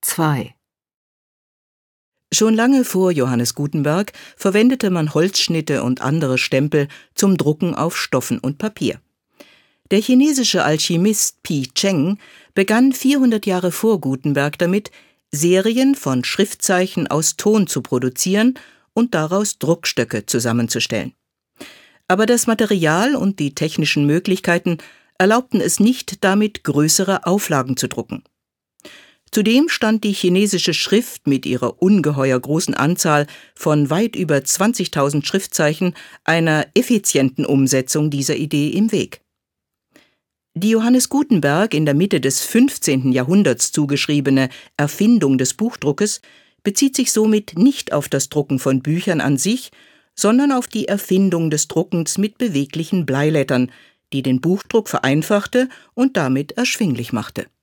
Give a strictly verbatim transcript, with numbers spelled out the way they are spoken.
zwei. Schon lange vor Johannes Gutenberg verwendete man Holzschnitte und andere Stempel zum Drucken auf Stoffen und Papier. Der chinesische Alchemist Pi Cheng begann vierhundert Jahre vor Gutenberg damit, Serien von Schriftzeichen aus Ton zu produzieren und daraus Druckstöcke zusammenzustellen. Aber das Material und die technischen Möglichkeiten erlaubten es nicht, damit größere Auflagen zu drucken. Zudem stand die chinesische Schrift mit ihrer ungeheuer großen Anzahl von weit über zwanzigtausend Schriftzeichen einer effizienten Umsetzung dieser Idee im Weg. Die Johannes Gutenberg in der Mitte des fünfzehnten Jahrhunderts zugeschriebene Erfindung des Buchdruckes bezieht sich somit nicht auf das Drucken von Büchern an sich, sondern auf die Erfindung des Druckens mit beweglichen Bleilettern, die den Buchdruck vereinfachte und damit erschwinglich machte.